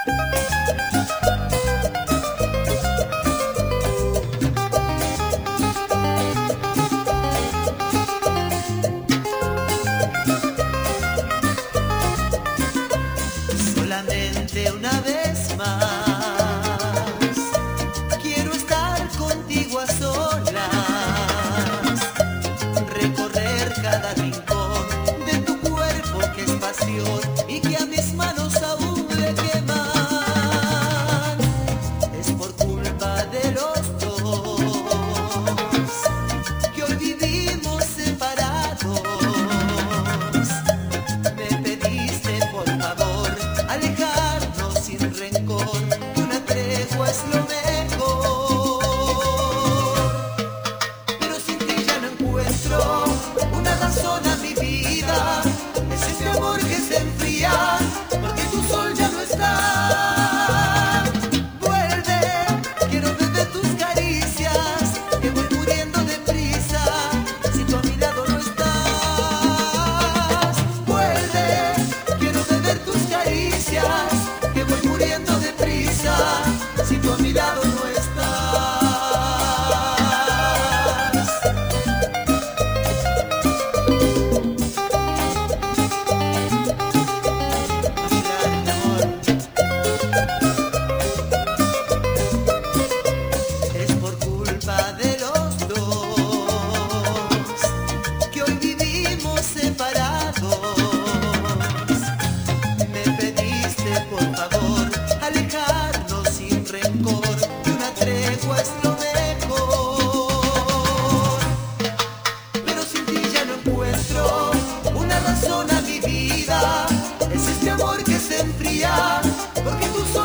Solamente una vez más quiero estar contigo a solas, recorrer cada rincón de tu cuerpo que es pasión y que a mis manos aún le queman. Es por culpa de los dos que hoy vivimos separados. Me pediste por favor alejarnos sin rencor, que una tregua es lo mejor. Pero sin ti ya no encuentro una razón a mi vida. Es este amor que se enfría porque tu sol ya no está. Vuelve, quiero beber tus caricias, que voy muriendo deprisa si tú a mi lado no estás. Vuelve, quiero beber tus caricias, que voy muriendo deprisa si tú a mi lado no estás. Mirar, mi amor, es por culpa de los dos que hoy vivimos separados. Me pediste por favor alejarnos sin rencor, que una tregua es lo mejor. Pero sin ti ya no encuentro una razón a mi vida. Es este amor que se enfría porque tú